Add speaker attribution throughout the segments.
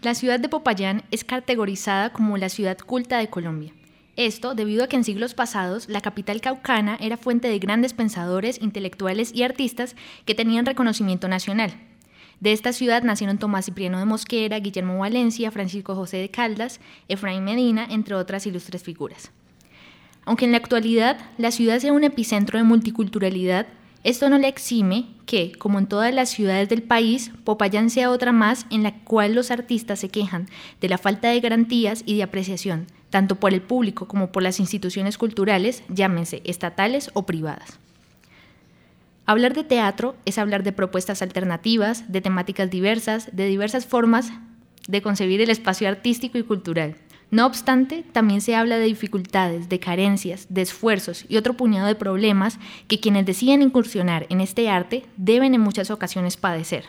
Speaker 1: La ciudad de Popayán es categorizada como la ciudad culta de Colombia. Esto debido a que en siglos pasados la capital caucana era fuente de grandes pensadores, intelectuales y artistas que tenían reconocimiento nacional. De esta ciudad nacieron Tomás Cipriano de Mosquera, Guillermo Valencia, Francisco José de Caldas, Efraín Medina, entre otras ilustres figuras. Aunque en la actualidad la ciudad sea un epicentro de multiculturalidad, esto no le exime que, como en todas las ciudades del país, Popayán sea otra más en la cual los artistas se quejan de la falta de garantías y de apreciación, tanto por el público como por las instituciones culturales, llámense estatales o privadas. Hablar de teatro es hablar de propuestas alternativas, de temáticas diversas, de diversas formas de concebir el espacio artístico y cultural. No obstante, también se habla de dificultades, de carencias, de esfuerzos y otro puñado de problemas que quienes deciden incursionar en este arte deben en muchas ocasiones padecer.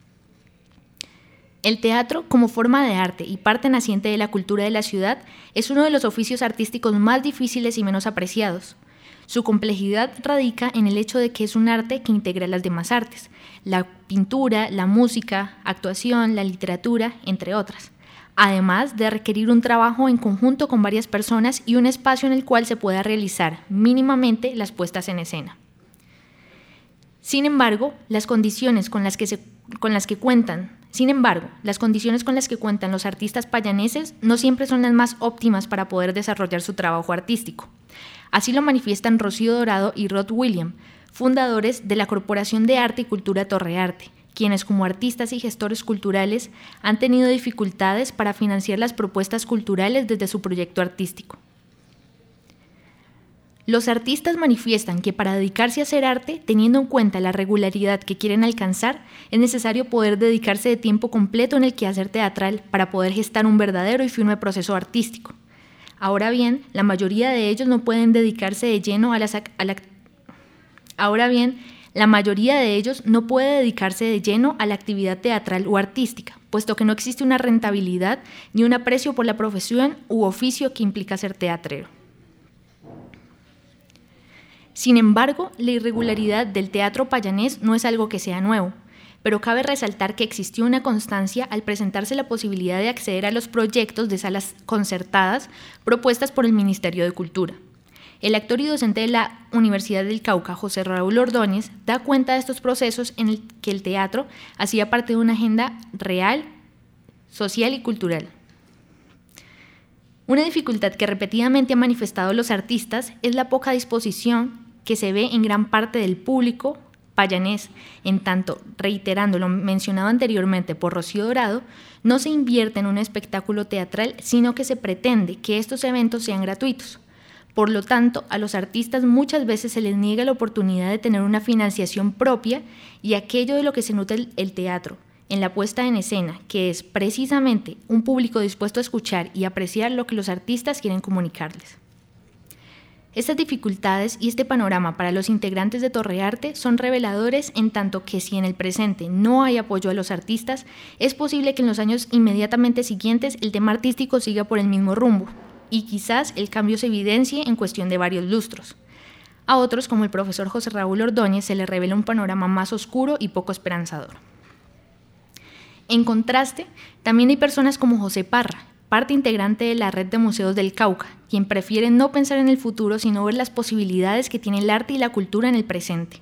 Speaker 1: El teatro, como forma de arte y parte naciente de la cultura de la ciudad, es uno de los oficios artísticos más difíciles y menos apreciados. Su complejidad radica en el hecho de que es un arte que integra las demás artes, la pintura, la música, actuación, la literatura, entre otras, además de requerir un trabajo en conjunto con varias personas y un espacio en el cual se pueda realizar mínimamente las puestas en escena. Sin embargo, las condiciones con las que cuentan los artistas payaneses no siempre son las más óptimas para poder desarrollar su trabajo artístico. Así lo manifiestan Rocío Dorado y Rod William, fundadores de la Corporación de Arte y Cultura Torrearte, quienes como artistas y gestores culturales han tenido dificultades para financiar las propuestas culturales desde su proyecto artístico. Los artistas manifiestan que para dedicarse a hacer arte, teniendo en cuenta la regularidad que quieren alcanzar, es necesario poder dedicarse de tiempo completo en el quehacer teatral para poder gestar un verdadero y firme proceso artístico. Ahora bien, la mayoría de ellos no pueden dedicarse de lleno a la actividad teatral o artística, puesto que no existe una rentabilidad ni un aprecio por la profesión u oficio que implica ser teatrero. Sin embargo, la irregularidad del teatro payanés no es algo que sea nuevo, pero cabe resaltar que existió una constancia al presentarse la posibilidad de acceder a los proyectos de salas concertadas propuestas por el Ministerio de Cultura. El actor y docente de la Universidad del Cauca, José Raúl Ordóñez, da cuenta de estos procesos en el que el teatro hacía parte de una agenda real, social y cultural. Una dificultad que repetidamente han manifestado los artistas es la poca disposición que se ve en gran parte del público payanés, en tanto, reiterando lo mencionado anteriormente por Rocío Dorado, no se invierte en un espectáculo teatral, sino que se pretende que estos eventos sean gratuitos. Por lo tanto, a los artistas muchas veces se les niega la oportunidad de tener una financiación propia y aquello de lo que se nutre el teatro, en la puesta en escena, que es precisamente un público dispuesto a escuchar y apreciar lo que los artistas quieren comunicarles. Estas dificultades y este panorama para los integrantes de Torrearte son reveladores en tanto que si en el presente no hay apoyo a los artistas, es posible que en los años inmediatamente siguientes el tema artístico siga por el mismo rumbo y quizás el cambio se evidencie en cuestión de varios lustros. A otros, como el profesor José Raúl Ordóñez, se les revela un panorama más oscuro y poco esperanzador. En contraste, también hay personas como José Parra, parte integrante de la Red de Museos del Cauca, quien prefiere no pensar en el futuro, sino ver las posibilidades que tiene el arte y la cultura en el presente.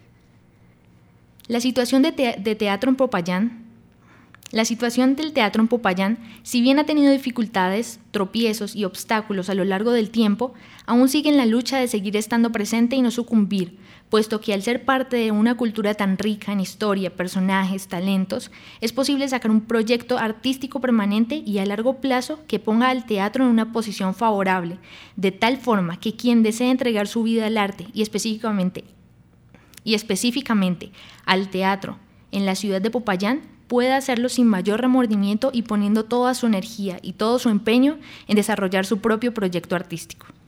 Speaker 1: La situación del teatro en Popayán, si bien ha tenido dificultades, tropiezos y obstáculos a lo largo del tiempo, aún sigue en la lucha de seguir estando presente y no sucumbir, puesto que al ser parte de una cultura tan rica en historia, personajes, talentos, es posible sacar un proyecto artístico permanente y a largo plazo que ponga al teatro en una posición favorable, de tal forma que quien desee entregar su vida al arte y específicamente al teatro en la ciudad de Popayán, pueda hacerlo sin mayor remordimiento y poniendo toda su energía y todo su empeño en desarrollar su propio proyecto artístico.